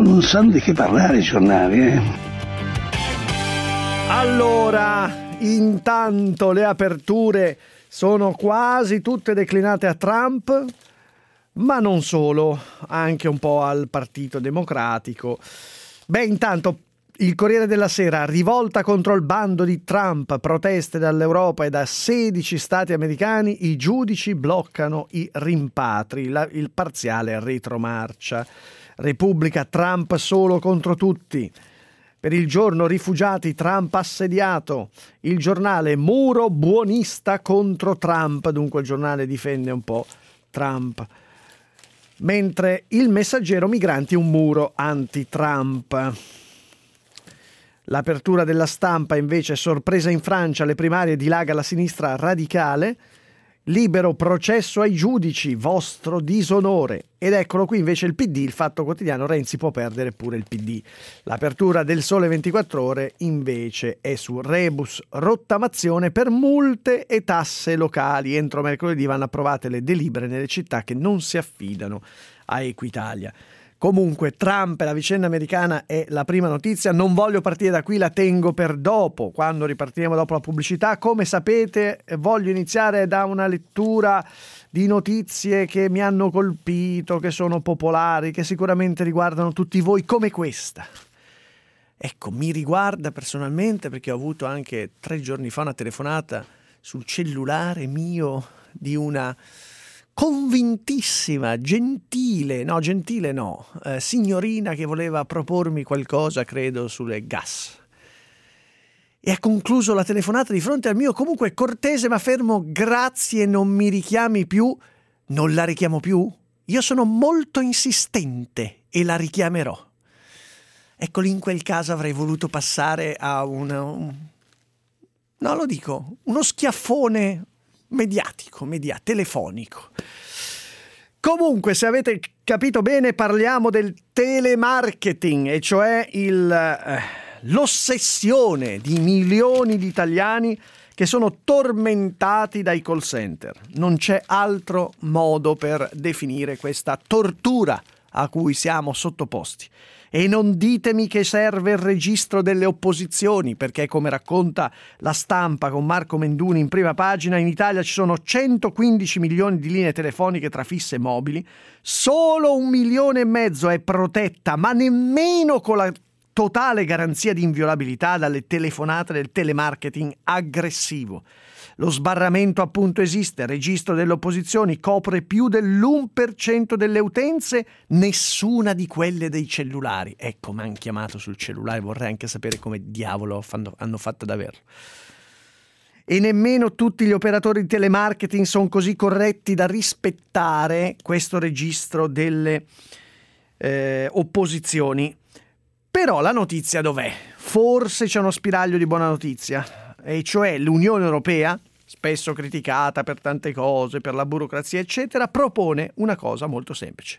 non sanno di che parlare i giornali, Allora, intanto le aperture sono quasi tutte declinate a Trump, ma non solo, anche un po' al Partito Democratico. Beh, intanto il Corriere della Sera: rivolta contro il bando di Trump, proteste dall'Europa e da 16 stati americani, i giudici bloccano i rimpatri, il parziale retromarcia. Repubblica: Trump solo contro tutti. Per Il Giorno: rifugiati, Trump assediato. Il Giornale: muro buonista contro Trump, dunque il giornale difende un po' Trump. Mentre Il Messaggero: migranti, un muro anti-Trump. L'apertura della Stampa invece: sorpresa in Francia, le primarie, dilaga la sinistra radicale. Libero: processo ai giudici, vostro disonore. Ed eccolo qui invece il PD, il Fatto Quotidiano: Renzi può perdere pure il PD. L'apertura del Sole 24 Ore invece è su rebus rottamazione per multe e tasse locali. Entro mercoledì vanno approvate le delibere nelle città che non si affidano a Equitalia. Comunque Trump e la vicenda americana è la prima notizia. Non voglio partire da qui, la tengo per dopo, quando ripartiremo dopo la pubblicità. Come sapete, voglio iniziare da una lettura di notizie che mi hanno colpito, che sono popolari, che sicuramente riguardano tutti voi, come questa. Ecco, mi riguarda personalmente perché ho avuto anche 3 giorni fa una telefonata sul cellulare mio di una convintissima, signorina che voleva propormi qualcosa, credo, sulle gas. E ha concluso la telefonata di fronte al mio comunque cortese ma fermo grazie, non mi richiami più. Non la richiamo più? Io sono molto insistente e la richiamerò. Ecco, lì in quel caso avrei voluto passare a uno schiaffone mediatico, telefonico. Comunque, se avete capito bene, parliamo del telemarketing, e cioè l'ossessione di milioni di italiani che sono tormentati dai call center. Non c'è altro modo per definire questa tortura a cui siamo sottoposti. E non ditemi che serve il registro delle opposizioni, perché, come racconta La Stampa con Marco Menduni in prima pagina, in Italia ci sono 115 milioni di linee telefoniche tra fisse e mobili, solo 1,5 milioni è protetta, ma nemmeno con la totale garanzia di inviolabilità dalle telefonate del telemarketing aggressivo. Lo sbarramento appunto esiste, il registro delle opposizioni copre più dell'1% delle utenze, nessuna di quelle dei cellulari. Ecco, mi hanno chiamato sul cellulare, vorrei anche sapere come diavolo hanno fatto ad averlo. E nemmeno tutti gli operatori di telemarketing sono così corretti da rispettare questo registro delle opposizioni. Però la notizia dov'è? Forse c'è uno spiraglio di buona notizia, e cioè l'Unione Europea, spesso criticata per tante cose, per la burocrazia eccetera, propone una cosa molto semplice: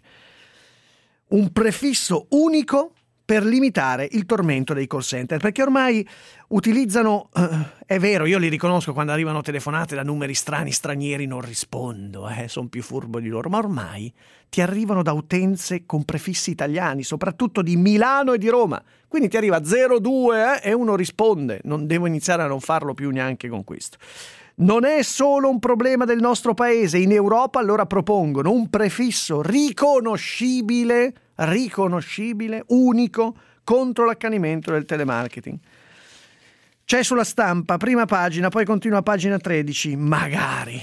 un prefisso unico per limitare il tormento dei call center, perché ormai utilizzano, è vero, io li riconosco quando arrivano telefonate da numeri stranieri, non rispondo, sono più furbo di loro, ma ormai ti arrivano da utenze con prefissi italiani, soprattutto di Milano e di Roma, quindi ti arriva 02 e uno risponde. Non devo iniziare a non farlo più neanche con questo. Non è solo un problema del nostro paese, in Europa allora propongono un prefisso riconoscibile, unico, contro l'accanimento del telemarketing. C'è sulla Stampa, prima pagina, poi continua a pagina 13, magari,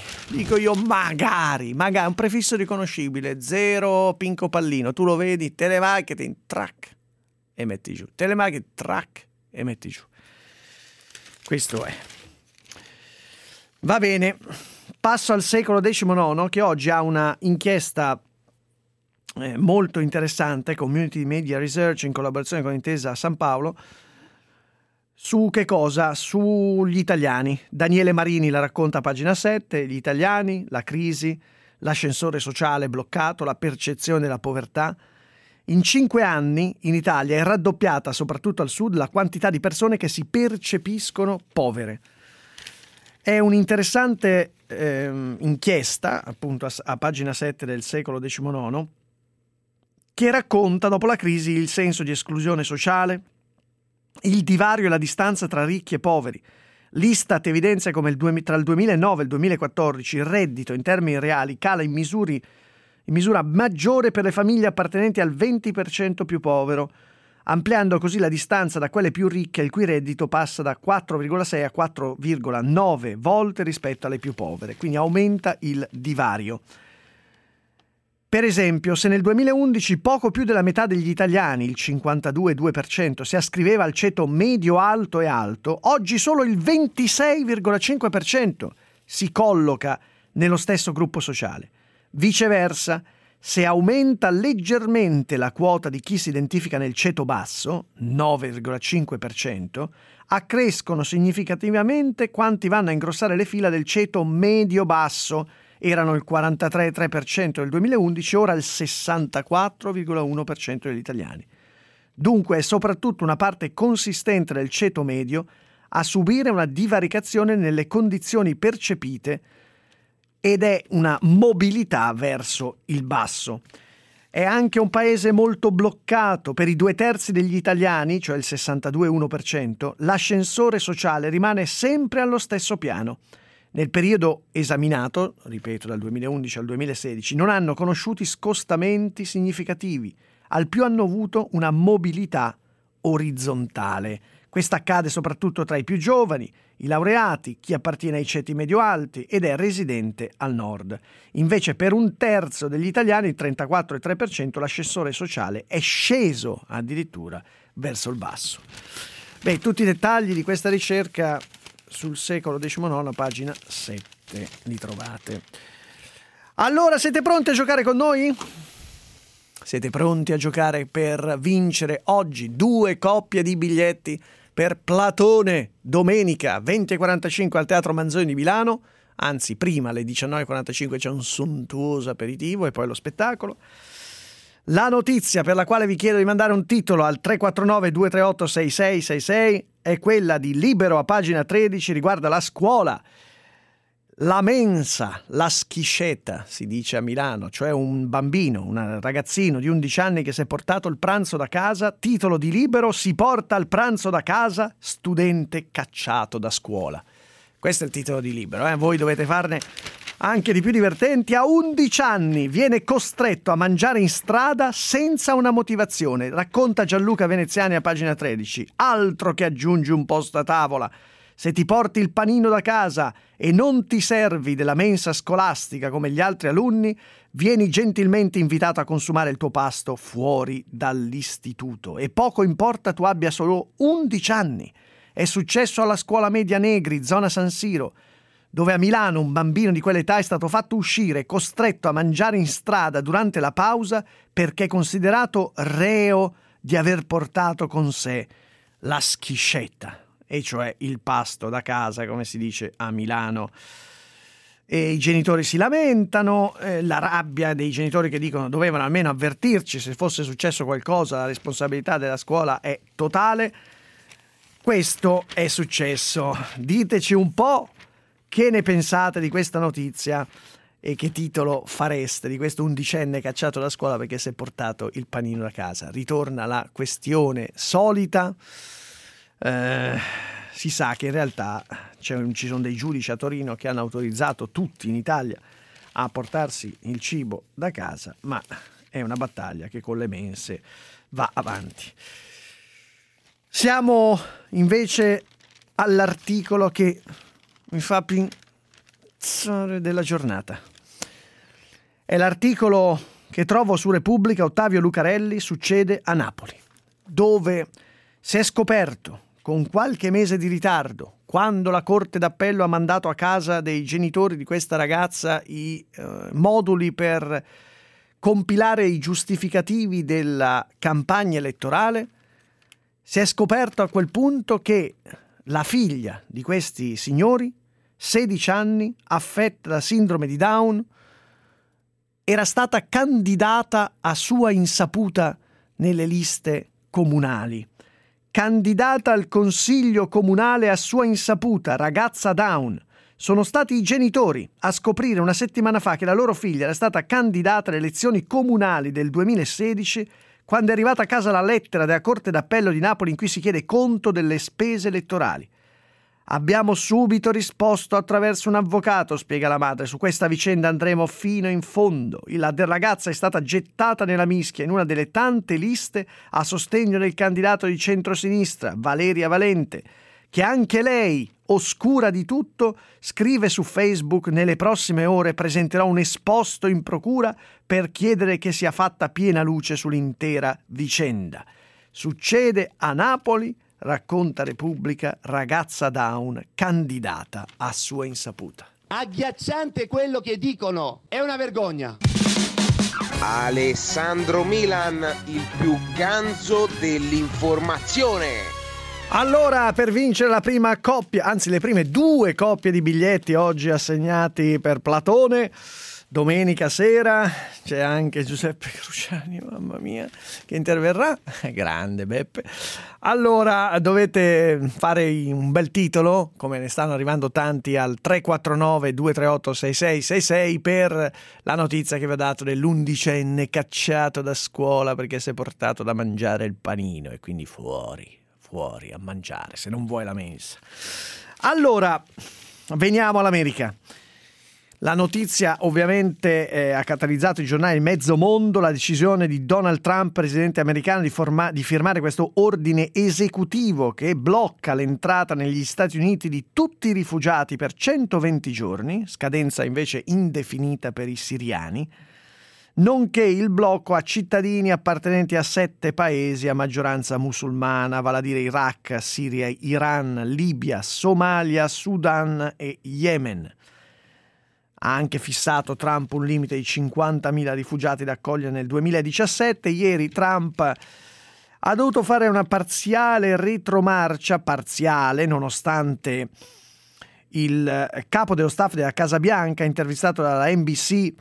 un prefisso riconoscibile, 0 pinco pallino, tu lo vedi, telemarketing, track, e metti giù, telemarketing, track, e metti giù. Questo è. Va bene, passo al secolo XIX, che oggi ha una inchiesta molto interessante, Community Media Research in collaborazione con Intesa San Paolo, su che cosa? Sugli italiani. Daniele Marini la racconta a pagina 7, gli italiani, la crisi, l'ascensore sociale bloccato, la percezione della povertà. In 5 anni in Italia è raddoppiata, soprattutto al sud, la quantità di persone che si percepiscono povere. È un'interessante inchiesta, appunto a pagina 7 del secolo XIX, che racconta dopo la crisi il senso di esclusione sociale, il divario e la distanza tra ricchi e poveri. L'Istat evidenzia come tra il 2009 e il 2014 il reddito in termini reali cala in misura maggiore per le famiglie appartenenti al 20% più povero, ampliando così la distanza da quelle più ricche, il cui reddito passa da 4,6 a 4,9 volte rispetto alle più povere, quindi aumenta il divario. Per esempio, se nel 2011 poco più della metà degli italiani, il 52,2%, si ascriveva al ceto medio-alto e alto, oggi solo il 26,5% si colloca nello stesso gruppo sociale. Viceversa, se aumenta leggermente la quota di chi si identifica nel ceto basso, 9,5%, accrescono significativamente quanti vanno a ingrossare le fila del ceto medio-basso. Erano il 43,3% nel 2011, ora il 64,1% degli italiani. Dunque è soprattutto una parte consistente del ceto medio a subire una divaricazione nelle condizioni percepite ed è una mobilità verso il basso. È anche un paese molto bloccato. Per i 2/3 degli italiani, cioè il 62,1%, l'ascensore sociale rimane sempre allo stesso piano. Nel periodo esaminato, ripeto dal 2011 al 2016, non hanno conosciuti scostamenti significativi, al più hanno avuto una mobilità orizzontale. Questa accade soprattutto tra i più giovani, i laureati, chi appartiene ai ceti medio-alti ed è residente al nord. Invece per 1/3 degli italiani, il 34,3%, l'ascensore sociale è sceso addirittura verso il basso. Tutti i dettagli di questa ricerca sul secolo XIX, pagina 7, li trovate. Allora, siete pronti a giocare con noi? Siete pronti a giocare per vincere oggi 2 coppie di biglietti per Platone, domenica 20:45 al Teatro Manzoni di Milano? Anzi, prima alle 19:45 c'è un sontuoso aperitivo e poi lo spettacolo. La notizia per la quale vi chiedo di mandare un titolo al 349-238-6666 è quella di Libero a pagina 13, riguarda la scuola. La mensa, la schiscetta, si dice a Milano, cioè un bambino, un ragazzino di 11 anni che si è portato il pranzo da casa. Titolo di Libero: si porta il pranzo da casa, studente cacciato da scuola. Questo è il titolo di Libero, voi dovete farne anche di più divertenti. A 11 anni viene costretto a mangiare in strada senza una motivazione, racconta Gianluca Veneziani a pagina 13. Altro che aggiungi un posto a tavola. Se ti porti il panino da casa e non ti servi della mensa scolastica come gli altri alunni, vieni gentilmente invitato a consumare il tuo pasto fuori dall'istituto. E poco importa tu abbia solo 11 anni. È successo alla scuola media Negri, zona San Siro, dove a Milano un bambino di quell'età è stato fatto uscire, costretto a mangiare in strada durante la pausa perché considerato reo di aver portato con sé la schiscetta, e cioè il pasto da casa, come si dice a Milano. E i genitori si lamentano, la rabbia dei genitori che dicono dovevano almeno avvertirci, se fosse successo qualcosa la responsabilità della scuola è totale. Questo è successo. Diteci un po' che ne pensate di questa notizia e che titolo fareste di questo 11enne cacciato da scuola perché si è portato il panino da casa. Ritorna la questione solita. Si sa che in realtà ci sono dei giudici a Torino che hanno autorizzato tutti in Italia a portarsi il cibo da casa, ma è una battaglia che con le mense va avanti. Siamo invece all'articolo che mi fa pensare della giornata. È l'articolo che trovo su Repubblica. Ottavio Lucarelli: succede a Napoli, dove si è scoperto con qualche mese di ritardo, quando la Corte d'Appello ha mandato a casa dei genitori di questa ragazza i moduli per compilare i giustificativi della campagna elettorale, si è scoperto a quel punto che la figlia di questi signori, 16 anni, affetta da sindrome di Down, era stata candidata a sua insaputa nelle liste comunali. Candidata al consiglio comunale a sua insaputa, ragazza Down, Sono stati i genitori a scoprire una settimana fa che la loro figlia era stata candidata alle elezioni comunali del 2016, quando è arrivata a casa la lettera della Corte d'Appello di Napoli in cui si chiede conto delle spese elettorali. Abbiamo subito risposto attraverso un avvocato, spiega la madre. Su questa vicenda andremo fino in fondo. La ragazza è stata gettata nella mischia in una delle tante liste a sostegno del candidato di centrosinistra, Valeria Valente, che anche lei, oscura di tutto, scrive su Facebook: nelle prossime ore presenterò un esposto in procura per chiedere che sia fatta piena luce sull'intera vicenda. Succede a Napoli, racconta Repubblica, ragazza down, candidata a sua insaputa. Agghiacciante quello che dicono, è una vergogna. Alessandro Milan, il più ganzo dell'informazione. Allora, per vincere la prima coppia, anzi le prime 2 coppie di biglietti oggi assegnati per Platone, domenica sera c'è anche Giuseppe Cruciani, mamma mia, che interverrà. Grande Beppe. Allora dovete fare un bel titolo, come ne stanno arrivando tanti, al 349 238 6666 per la notizia che vi ho dato dell'11enne cacciato da scuola perché si è portato da mangiare il panino e quindi fuori a mangiare, se non vuoi la mensa. Allora, veniamo all'America. La notizia ovviamente ha catalizzato i giornali di mezzo mondo, la decisione di Donald Trump, presidente americano, di firmare questo ordine esecutivo che blocca l'entrata negli Stati Uniti di tutti i rifugiati per 120 giorni, scadenza invece indefinita per i siriani, nonché il blocco a cittadini appartenenti a 7 paesi a maggioranza musulmana, vale a dire Iraq, Siria, Iran, Libia, Somalia, Sudan e Yemen. Ha anche fissato Trump un limite di 50.000 rifugiati da accogliere nel 2017. Ieri Trump ha dovuto fare una parziale retromarcia, nonostante il capo dello staff della Casa Bianca, intervistato dalla NBC,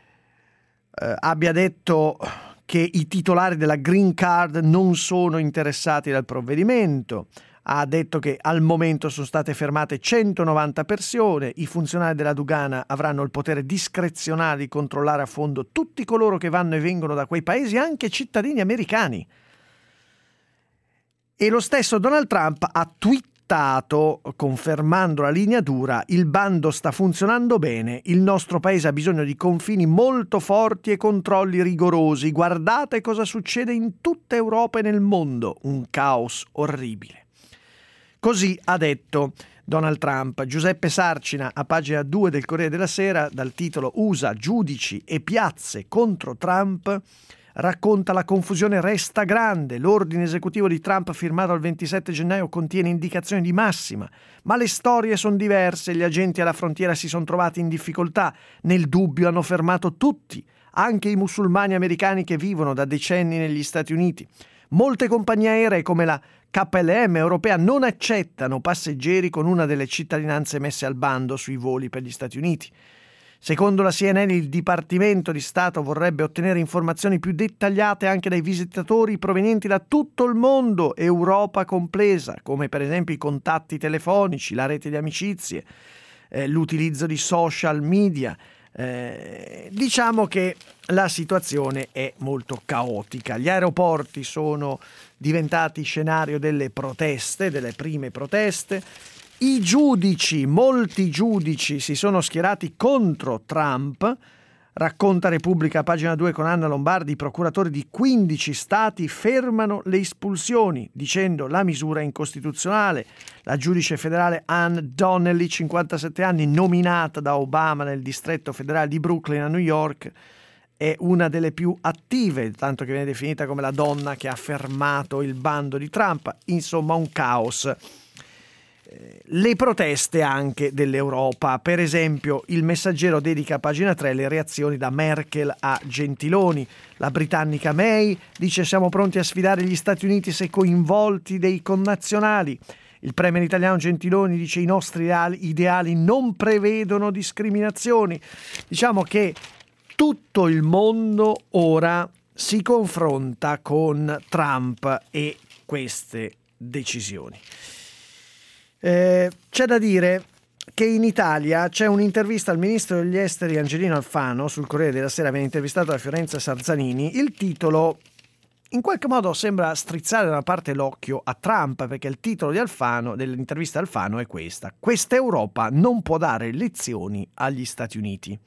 abbia detto che i titolari della Green Card non sono interessati dal provvedimento. Ha detto che al momento sono state fermate 190 persone, i funzionari della dogana avranno il potere discrezionale di controllare a fondo tutti coloro che vanno e vengono da quei paesi, anche cittadini americani. E lo stesso Donald Trump ha twittato, confermando la linea dura: il bando sta funzionando bene, il nostro paese ha bisogno di confini molto forti e controlli rigorosi, guardate cosa succede in tutta Europa e nel mondo, un caos orribile. Così ha detto Donald Trump. Giuseppe Sarcina, a pagina 2 del Corriere della Sera, dal titolo USA, giudici e piazze contro Trump, racconta: la confusione resta grande, l'ordine esecutivo di Trump firmato il 27 gennaio contiene indicazioni di massima, ma le storie sono diverse, gli agenti alla frontiera si sono trovati in difficoltà, nel dubbio hanno fermato tutti, anche i musulmani americani che vivono da decenni negli Stati Uniti. Molte compagnie aeree come la KLM europea non accettano passeggeri con una delle cittadinanze messe al bando sui voli per gli Stati Uniti. Secondo la CNN, il Dipartimento di Stato vorrebbe ottenere informazioni più dettagliate anche dai visitatori provenienti da tutto il mondo, Europa compresa, come per esempio i contatti telefonici, la rete di amicizie, l'utilizzo di social media. Diciamo che la situazione è molto caotica. Gli aeroporti sono diventati scenario delle proteste, delle prime proteste. I giudici, molti giudici si sono schierati contro Trump. Racconta Repubblica, pagina 2 con Anna Lombardi: i procuratori di 15 stati fermano le espulsioni dicendo la misura è incostituzionale. La giudice federale Ann Donnelly, 57 anni, nominata da Obama nel distretto federale di Brooklyn a New York, è una delle più attive, tanto che viene definita come la donna che ha fermato il bando di Trump. Insomma, un caos. Le proteste anche dell'Europa, per esempio il Messaggero dedica a pagina 3 le reazioni da Merkel a Gentiloni. La britannica May dice: siamo pronti a sfidare gli Stati Uniti se coinvolti dei connazionali. Il premier italiano Gentiloni dice: i nostri ideali non prevedono discriminazioni. Diciamo che tutto il mondo ora si confronta con Trump e queste decisioni. C'è da dire, che in Italia c'è un'intervista al ministro degli esteri Angelino Alfano sul Corriere della Sera, viene intervistato da Fiorenza Sarzanini. Il titolo in qualche modo sembra strizzare da una parte l'occhio a Trump, perché il titolo di Alfano, dell'intervista a Alfano, è questa: questa Europa non può dare lezioni agli Stati Uniti.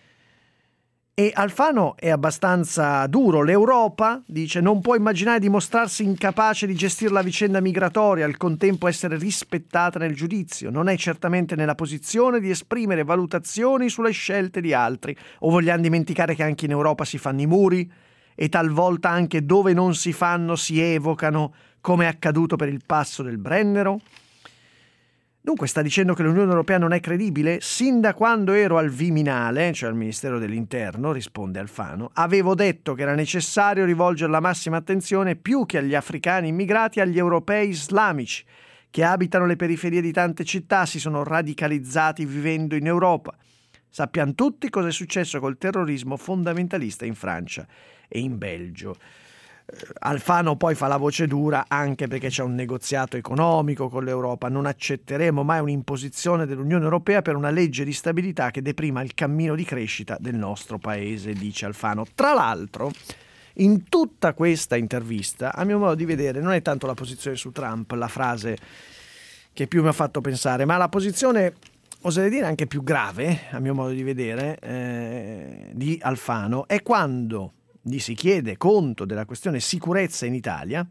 E Alfano è abbastanza duro. L'Europa, dice, non può immaginare di mostrarsi incapace di gestire la vicenda migratoria, al contempo essere rispettata nel giudizio. Non è certamente nella posizione di esprimere valutazioni sulle scelte di altri. O vogliamo dimenticare che anche in Europa si fanno i muri e talvolta anche dove non si fanno si evocano, come è accaduto per il passo del Brennero? Dunque sta dicendo che l'Unione Europea non è credibile? Sin da quando ero al Viminale, cioè al Ministero dell'Interno, risponde Alfano, avevo detto che era necessario rivolgere la massima attenzione più che agli africani immigrati agli europei islamici che abitano le periferie di tante città, si sono radicalizzati vivendo in Europa. Sappiamo tutti cosa è successo col terrorismo fondamentalista in Francia e in Belgio. Alfano poi fa la voce dura anche perché c'è un negoziato economico con l'Europa. Non accetteremo mai un'imposizione dell'Unione Europea per una legge di stabilità che deprima il cammino di crescita del nostro paese, dice Alfano. Tra l'altro, in tutta questa intervista, a mio modo di vedere, non è tanto la posizione su Trump la frase che più mi ha fatto pensare, ma la posizione, oserei dire anche più grave, a mio modo di vedere, di Alfano, è quando gli si chiede conto della questione sicurezza in Italia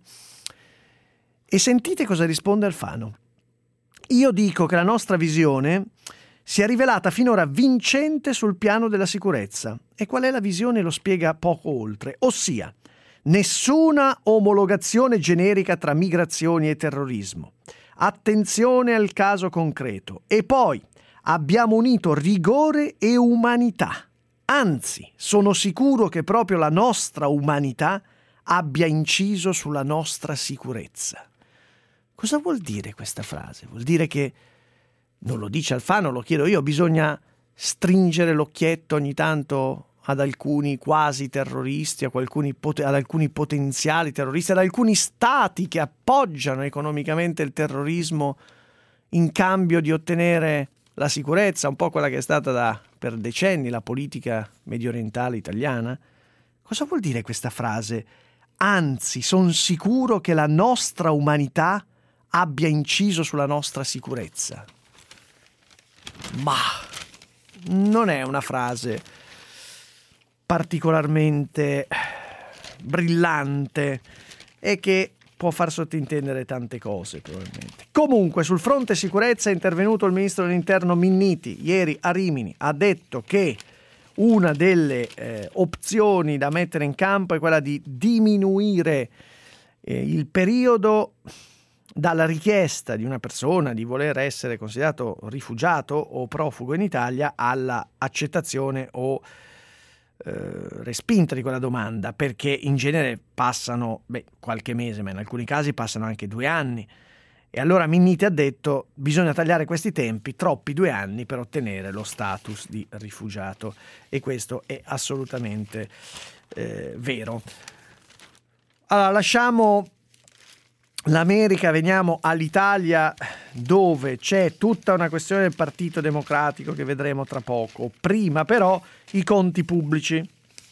e sentite cosa risponde Alfano. Io dico che la nostra visione si è rivelata finora vincente sul piano della sicurezza. E qual è la visione? Lo spiega poco oltre, ossia nessuna omologazione generica tra migrazioni e terrorismo, attenzione al caso concreto e poi abbiamo unito rigore e umanità. Anzi, sono sicuro che proprio la nostra umanità abbia inciso sulla nostra sicurezza. Cosa vuol dire questa frase? Vuol dire che, non lo dice Alfano, lo chiedo io, bisogna stringere l'occhietto ogni tanto ad alcuni quasi terroristi, ad alcuni potenziali terroristi, ad alcuni stati che appoggiano economicamente il terrorismo in cambio di ottenere la sicurezza, un po' quella che è stata per decenni la politica mediorientale italiana? Cosa vuol dire questa frase? Anzi, sono sicuro che la nostra umanità abbia inciso sulla nostra sicurezza. Ma non è una frase particolarmente brillante e che può far sottintendere tante cose, probabilmente. Comunque, sul fronte sicurezza è intervenuto il ministro dell'Interno Minniti. Ieri a Rimini ha detto che una delle opzioni da mettere in campo è quella di diminuire il periodo dalla richiesta di una persona di voler essere considerato rifugiato o profugo in Italia alla accettazione o respinta di quella domanda, perché in genere passano qualche mese, ma in alcuni casi passano anche 2 anni. E allora Minniti ha detto bisogna tagliare questi tempi, troppi 2 anni per ottenere lo status di rifugiato, e questo è assolutamente vero. Allora lasciamo l'America, veniamo all'Italia, dove c'è tutta una questione del Partito Democratico che vedremo tra poco. Prima però i conti pubblici.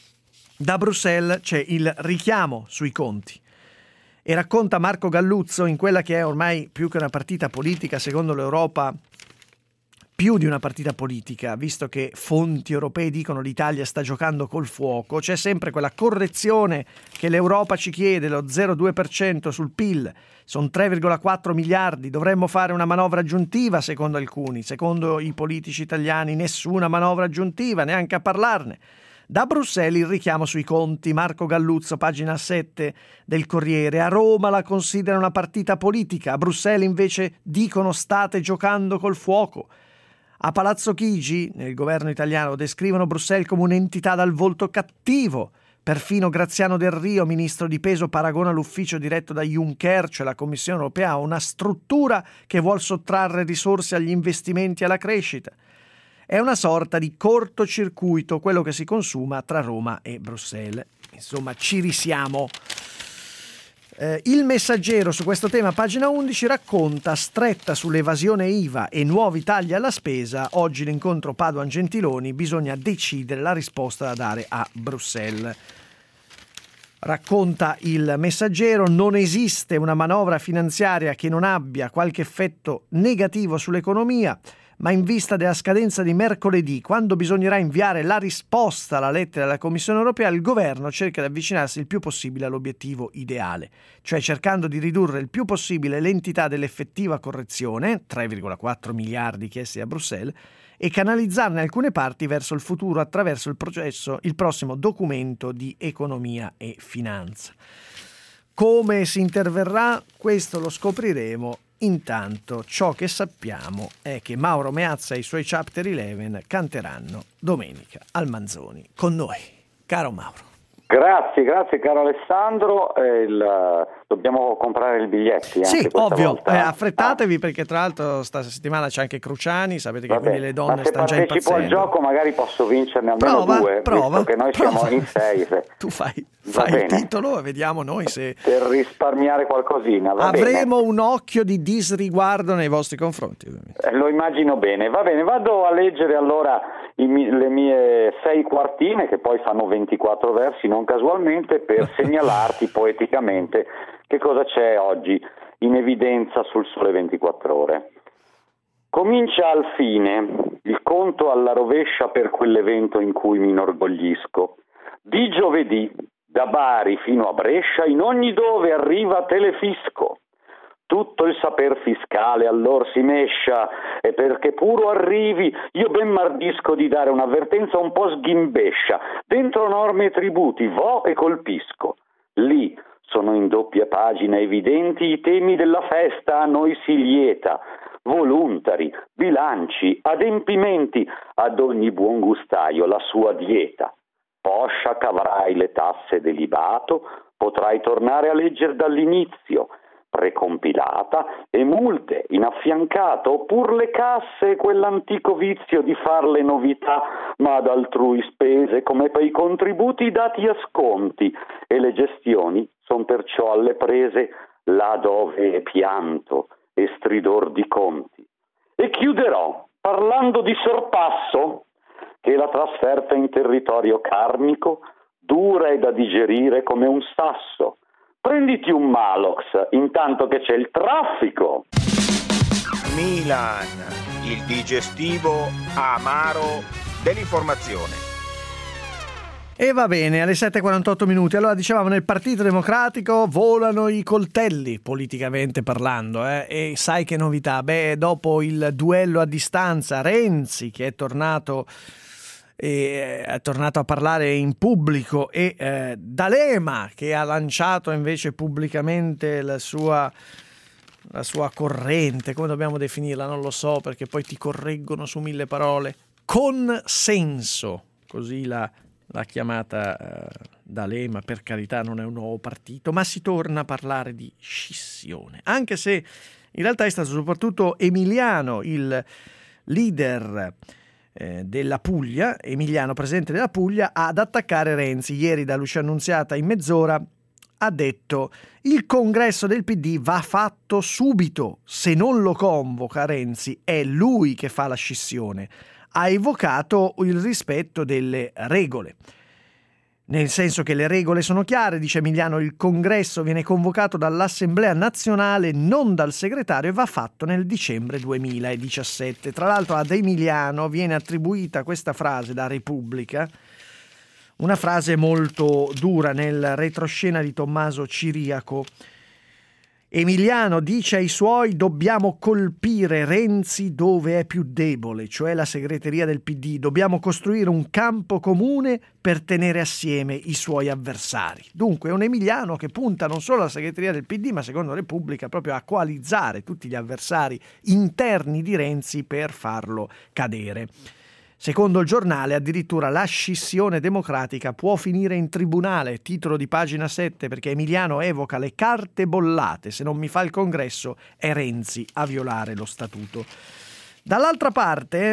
Da Bruxelles c'è il richiamo sui conti e racconta Marco Galluzzo in quella che è ormai più che una partita politica, secondo l'Europa più di una partita politica, visto che fonti europee dicono l'Italia sta giocando col fuoco. C'è sempre quella correzione che l'Europa ci chiede, lo 0,2% sul PIL, sono 3,4 miliardi, dovremmo fare una manovra aggiuntiva secondo alcuni, secondo i politici italiani nessuna manovra aggiuntiva, neanche a parlarne. Da Bruxelles il richiamo sui conti, Marco Galluzzo, pagina 7 del Corriere. A Roma la considerano una partita politica, a Bruxelles invece dicono state giocando col fuoco. A Palazzo Chigi, nel governo italiano, descrivono Bruxelles come un'entità dal volto cattivo. Perfino Graziano Del Rio, ministro di peso, paragona l'ufficio diretto da Juncker, cioè la Commissione europea, a una struttura che vuol sottrarre risorse agli investimenti e alla crescita. È una sorta di cortocircuito quello che si consuma tra Roma e Bruxelles. Insomma, ci risiamo. Il Messaggero su questo tema, pagina 11, racconta stretta sull'evasione IVA e nuovi tagli alla spesa. Oggi l'incontro Padoan-Gentiloni, bisogna decidere la risposta da dare a Bruxelles. Racconta il Messaggero, non esiste una manovra finanziaria che non abbia qualche effetto negativo sull'economia, ma in vista della scadenza di mercoledì, quando bisognerà inviare la risposta alla lettera della Commissione europea, il governo cerca di avvicinarsi il più possibile all'obiettivo ideale, cioè cercando di ridurre il più possibile l'entità dell'effettiva correzione, 3,4 miliardi chiesti a Bruxelles, e canalizzarne alcune parti verso il futuro attraverso il prossimo documento di economia e finanza. Come si interverrà? Questo lo scopriremo. Intanto ciò che sappiamo è che Mauro Meazza e i suoi Chapter 11 canteranno domenica al Manzoni con noi. Caro Mauro. Grazie caro Alessandro. Dobbiamo comprare i biglietti. Sì, ovvio, affrettatevi perché perché tra l'altro sta settimana c'è anche Cruciani, sapete che vabbè, quindi le donne stanno già impazzendo. Se partecipo al gioco magari posso vincerne almeno due, visto che noi siamo in 6. Tu fai il titolo e vediamo noi se... Per risparmiare qualcosina. Avremo un occhio di disriguardo nei vostri confronti. Lo immagino bene. Va bene, vado a leggere allora le mie 6 quartine, che poi fanno 24 versi, non casualmente, per segnalarti poeticamente che cosa c'è oggi in evidenza sul Sole 24 Ore. Comincia al fine il conto alla rovescia per quell'evento in cui mi inorgoglisco. Di giovedì, da Bari fino a Brescia, in ogni dove arriva Telefisco. Tutto il saper fiscale allor si mescia, e perché puro arrivi io ben mardisco di dare un'avvertenza un po' sghimbescia. Dentro norme e tributi vo e colpisco. Lì sono in doppia pagina evidenti i temi della festa a noi si lieta. Voluntari, bilanci, adempimenti, ad ogni buon gustaio la sua dieta. Poscia cavrai le tasse delibato, potrai tornare a leggere dall'inizio, precompilata, e multe in affiancato, oppur le casse e quell'antico vizio di far le novità, ma ad altrui spese come per i contributi dati a sconti, e le gestioni son perciò alle prese là dove è pianto e stridor di conti. E chiuderò parlando di sorpasso, che la trasferta in territorio karmico dura e da digerire come un sasso. Prenditi un Malox intanto che c'è il traffico. Milan, il digestivo amaro dell'informazione. E va bene, alle 7:48 minuti. Allora, dicevamo, nel Partito Democratico volano i coltelli, politicamente parlando, e sai che novità? Beh, dopo il duello a distanza, Renzi, che è tornato a parlare in pubblico, e D'Alema, che ha lanciato invece pubblicamente la sua corrente, come dobbiamo definirla? Non lo so, perché poi ti correggono su 1000 parole. Consenso, così l'ha chiamata D'Alema. Per carità, non è un nuovo partito, ma si torna a parlare di scissione, anche se in realtà è stato soprattutto Emiliano, il leader della Puglia, Emiliano, presidente della Puglia, ad attaccare Renzi. Ieri da Lucia Annunziata in mezz'ora ha detto: il congresso del PD va fatto subito, se non lo convoca Renzi è lui che fa la scissione. Ha evocato il rispetto delle regole, nel senso che le regole sono chiare, dice Emiliano, il congresso viene convocato dall'Assemblea nazionale, non dal segretario, e va fatto nel dicembre 2017. Tra l'altro ad Emiliano viene attribuita questa frase da Repubblica, una frase molto dura nel retroscena di Tommaso Ciriaco. Emiliano dice ai suoi: dobbiamo colpire Renzi dove è più debole, cioè la segreteria del PD, dobbiamo costruire un campo comune per tenere assieme i suoi avversari. Dunque è un Emiliano che punta non solo alla segreteria del PD, ma secondo Repubblica proprio a coalizzare tutti gli avversari interni di Renzi per farlo cadere. Secondo il giornale, addirittura la scissione democratica può finire in tribunale, titolo di pagina 7, perché Emiliano evoca le carte bollate: se non mi fa il congresso è Renzi a violare lo statuto. Dall'altra parte,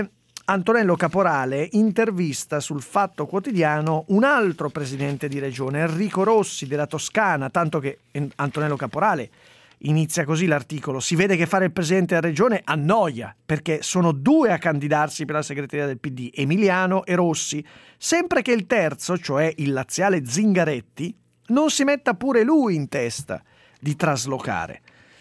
Antonello Caporale intervista sul Fatto Quotidiano un altro presidente di regione, Enrico Rossi della Toscana, tanto che Antonello Caporale inizia così l'articolo: si vede che fare il presidente della regione annoia, perché sono due a candidarsi per la segreteria del PD, Emiliano e Rossi, sempre che il terzo, cioè il laziale Zingaretti, non si metta pure lui in testa di traslocare.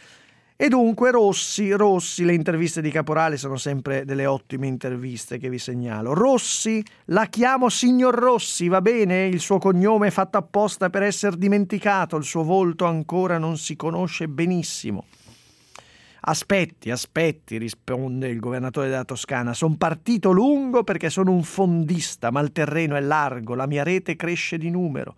E dunque Rossi, le interviste di Caporale sono sempre delle ottime interviste che vi segnalo. Rossi, la chiamo signor Rossi, va bene? Il suo cognome è fatto apposta per essere dimenticato, il suo volto ancora non si conosce benissimo. Aspetti, risponde il governatore della Toscana, son partito lungo perché sono un fondista, ma il terreno è largo, la mia rete cresce di numero.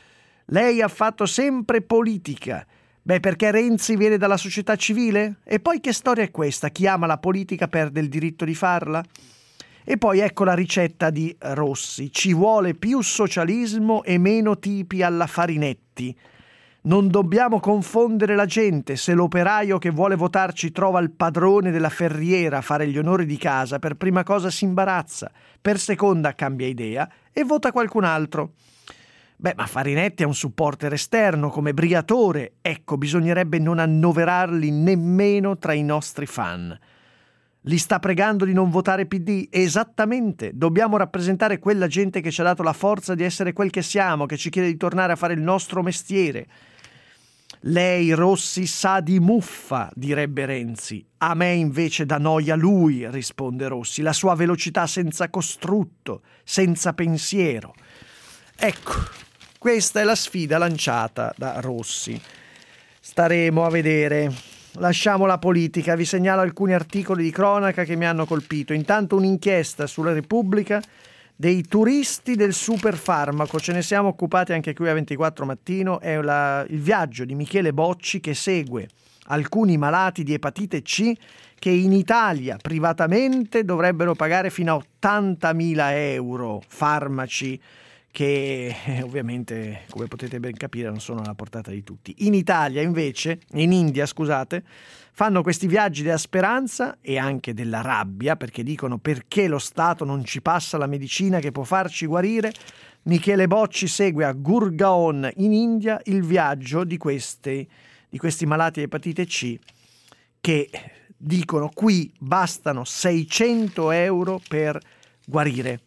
Lei ha fatto sempre politica. Beh, perché Renzi viene dalla società civile? E poi che storia è questa? Chi ama la politica perde il diritto di farla? E poi ecco la ricetta di Rossi. Ci vuole più socialismo e meno tipi alla Farinetti. Non dobbiamo confondere la gente. Se l'operaio che vuole votarci trova il padrone della ferriera a fare gli onori di casa, per prima cosa si imbarazza, per seconda cambia idea e vota qualcun altro. Beh, ma Farinetti è un supporter esterno come Briatore. Ecco, bisognerebbe non annoverarli nemmeno tra i nostri fan. Li sta pregando di non votare PD? Esattamente. Dobbiamo rappresentare quella gente che ci ha dato la forza di essere quel che siamo, che ci chiede di tornare a fare il nostro mestiere. Lei, Rossi, sa di muffa, direbbe Renzi. A me invece dà noia lui, risponde Rossi. La sua velocità senza costrutto, senza pensiero. Ecco. Questa è la sfida lanciata da Rossi. Staremo a vedere. Lasciamo la politica, vi segnalo alcuni articoli di cronaca che mi hanno colpito. Intanto un'inchiesta sulla Repubblica dei turisti del superfarmaco. Ce ne siamo occupati anche qui a 24 Mattino. È il viaggio di Michele Bocci che segue alcuni malati di epatite C che in Italia privatamente dovrebbero pagare fino a 80.000 euro, farmaci che ovviamente, come potete ben capire, non sono alla portata di tutti. In India, fanno questi viaggi della speranza e anche della rabbia, perché dicono: perché lo Stato non ci passa la medicina che può farci guarire? Michele Bocci segue a Gurgaon in India il viaggio di questi malati di epatite C che dicono: qui bastano 600 euro per guarire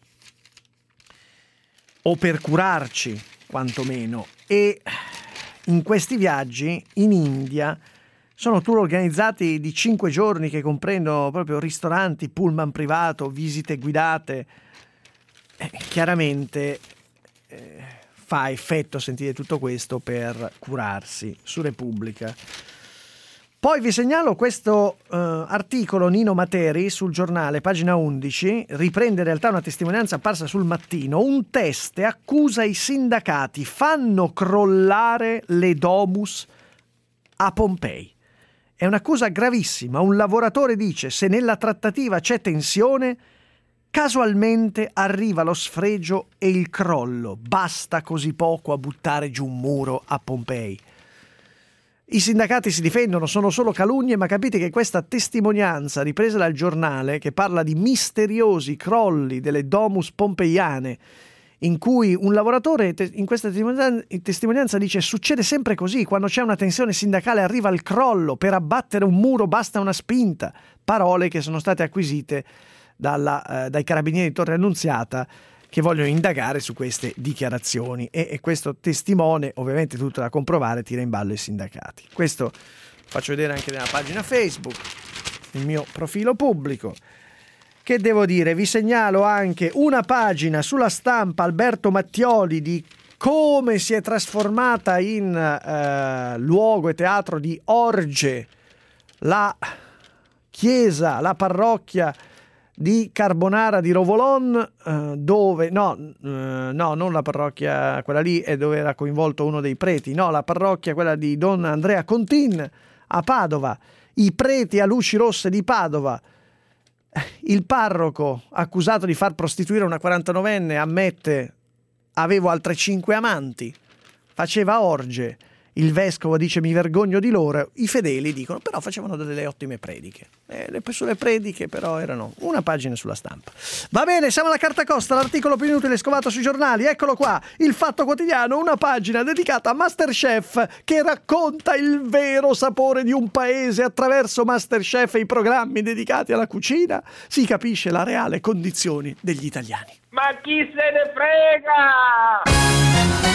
o per curarci, quantomeno. E in questi viaggi in India sono tour organizzati di 5 giorni che comprendono proprio ristoranti, pullman privato, visite guidate. Chiaramente fa effetto sentire tutto questo per curarsi su Repubblica. Poi vi segnalo questo articolo Nino Materi sul Giornale, pagina 11, riprende in realtà una testimonianza apparsa sul Mattino. Un teste accusa i sindacati, fanno crollare le domus a Pompei. È un'accusa gravissima. Un lavoratore dice: se nella trattativa c'è tensione, casualmente arriva lo sfregio e il crollo. Basta così poco a buttare giù un muro a Pompei. I sindacati si difendono, sono solo calunnie, ma capite che questa testimonianza ripresa dal Giornale, che parla di misteriosi crolli delle domus pompeiane, in cui un lavoratore in questa testimonianza dice: succede sempre così, quando c'è una tensione sindacale arriva il crollo, per abbattere un muro basta una spinta. Parole che sono state acquisite dai carabinieri di Torre Annunziata, che vogliono indagare su queste dichiarazioni, e questo testimone, ovviamente tutto da comprovare, tira in ballo i sindacati. Questo faccio vedere anche nella pagina Facebook, il mio profilo pubblico. Che devo dire? Vi segnalo anche una pagina sulla Stampa, Alberto Mattioli, di come si è trasformata in luogo e teatro di orge la chiesa, la parrocchia di Carbonara di Rovolon, dove non la parrocchia quella lì è dove era coinvolto uno dei preti, no, la parrocchia quella di Don Andrea Contin a Padova, i preti a luci rosse di Padova. Il parroco, accusato di far prostituire una 49enne, ammette: avevo altre 5 amanti, faceva orge. il vescovo dice mi vergogno di loro, i fedeli dicono però facevano delle ottime prediche. Le prediche però erano una pagina sulla Stampa. Va bene, siamo alla Carta Costa, l'articolo più inutile scovato sui giornali. Eccolo qua, Il Fatto Quotidiano, una pagina dedicata a Masterchef che racconta il vero sapore di un paese. Attraverso Masterchef e i programmi dedicati alla cucina si capisce la reale condizione degli italiani. Ma chi se ne frega?